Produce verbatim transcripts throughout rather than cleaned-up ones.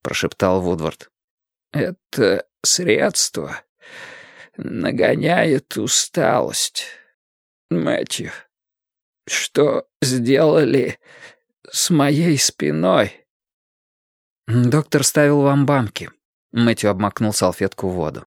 прошептал Вудвард. «Это средство нагоняет усталость. Мэтью, что сделали с моей спиной?» «Доктор ставил вам банки». Мэтью обмакнул салфетку в воду.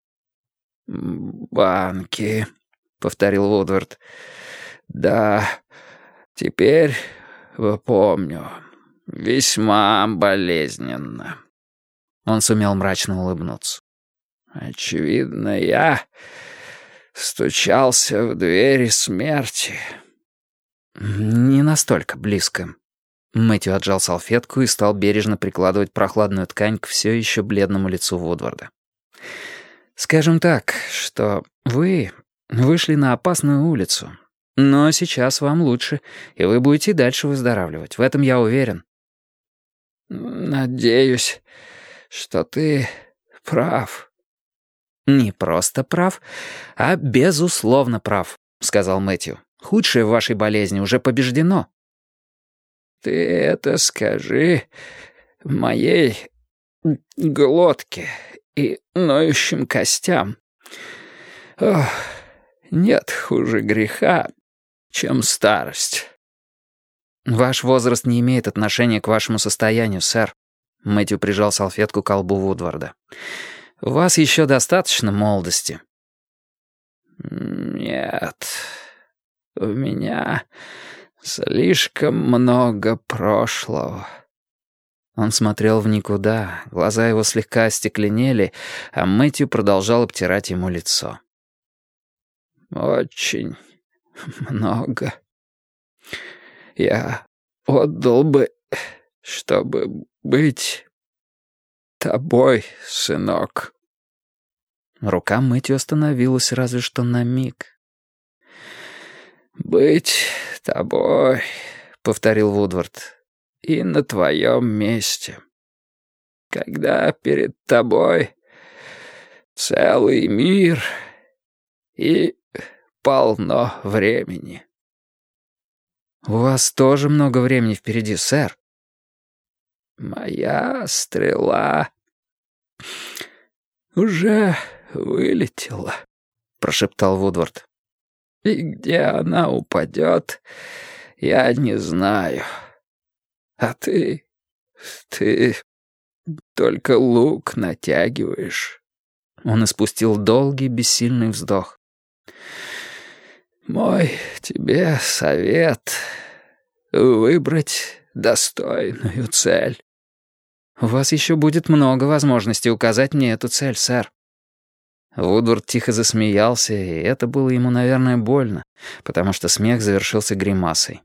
«Банки», — повторил Вудвард. «Да, теперь помню. Весьма болезненно». Он сумел мрачно улыбнуться. «Очевидно, я стучался в двери смерти». «Не настолько близко». Мэтью отжал салфетку и стал бережно прикладывать прохладную ткань к все еще бледному лицу Вудварда. «Скажем так, что вы вышли на опасную улицу, но сейчас вам лучше, и вы будете и дальше выздоравливать. В этом я уверен». «Надеюсь, что ты прав». «Не просто прав, а безусловно прав», — сказал Мэтью. «Худшее в вашей болезни уже побеждено». «Ты это скажи моей глотке и ноющим костям. Ох, нет хуже греха, чем старость». «Ваш возраст не имеет отношения к вашему состоянию, сэр». Мэтью прижал салфетку к колбу Вудварда. «У вас еще достаточно молодости». «Нет, у меня слишком много прошлого». Он смотрел в никуда, глаза его слегка остекленели, а Мэтью продолжал обтирать ему лицо. «Очень много. Я отдал бы, чтобы быть тобой, сынок». Рука Мэтью остановилась разве что на миг. «Быть тобой», — повторил Вудвард, — «и на твоем месте. Когда перед тобой целый мир и полно времени». «У вас тоже много времени впереди, сэр». «Моя стрела уже вылетела», — прошептал Вудвард. «И где она упадет, я не знаю. А ты... ты только лук натягиваешь». Он испустил долгий бессильный вздох. «Мой тебе совет — выбрать достойную цель». «У вас еще будет много возможностей указать мне эту цель, сэр». Вудвард тихо засмеялся, и это было ему, наверное, больно, потому что смех завершился гримасой.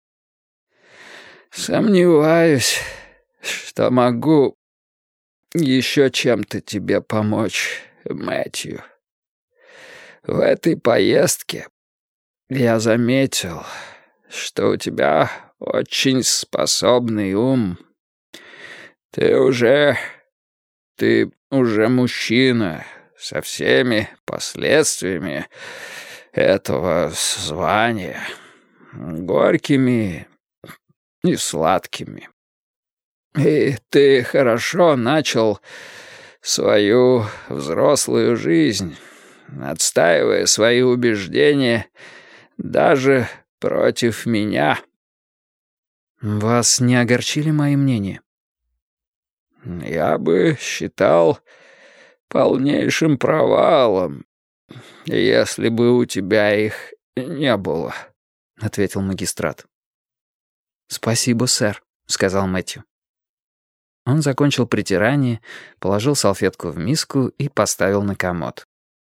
«Сомневаюсь, что могу еще чем-то тебе помочь, Мэтью. В этой поездке я заметил, что у тебя очень способный ум. Ты уже... ты уже мужчина со всеми последствиями этого звания, горькими и сладкими. И ты хорошо начал свою взрослую жизнь, отстаивая свои убеждения даже против меня». «Вас не огорчили мои мнения?» «Я бы считал полнейшим провалом, если бы у тебя их не было», — ответил магистрат. «Спасибо, сэр», — сказал Мэтью. Он закончил притирание, положил салфетку в миску и поставил на комод.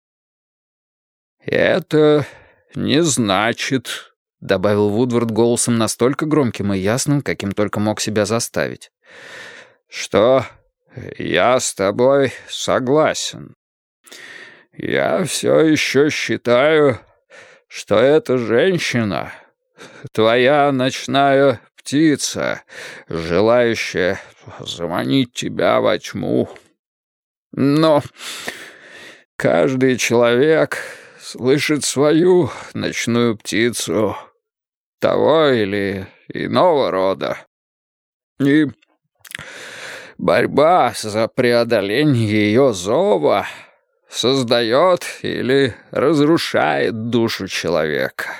«Это не значит», — добавил Вудвард голосом настолько громким и ясным, каким только мог себя заставить, «что я с тобой согласен. Я все еще считаю, что эта женщина — твоя ночная птица, желающая заманить тебя во тьму. Но каждый человек слышит свою ночную птицу того или иного рода. И Борьба за преодоление ее зова создает или разрушает душу человека.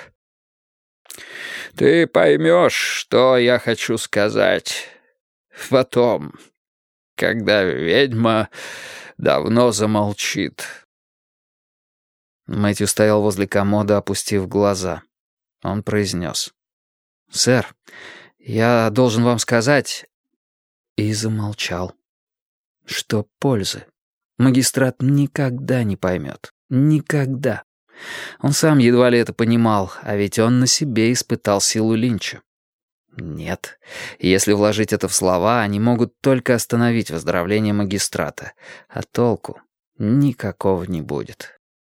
Ты поймешь, что я хочу сказать потом, когда ведьма давно замолчит». Мэтью стоял возле комода, опустив глаза. Он произнес: «Сэр, я должен вам сказать...» И замолчал. «Что пользы? Магистрат никогда не поймет. Никогда. Он сам едва ли это понимал, а ведь он на себе испытал силу Линча. Нет, если вложить это в слова, они могут только остановить выздоровление магистрата, а толку никакого не будет».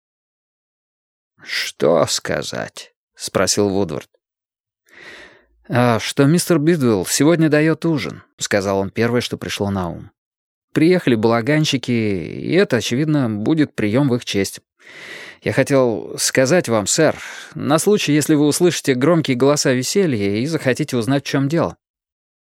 «Что сказать?» — спросил Вудвард. «А, что мистер Бидвелл сегодня дает ужин», — сказал он первое, что пришло на ум. «Приехали балаганщики, и это, очевидно, будет прием в их честь. Я хотел сказать вам, сэр, на случай, если вы услышите громкие голоса веселья и захотите узнать, в чем дело.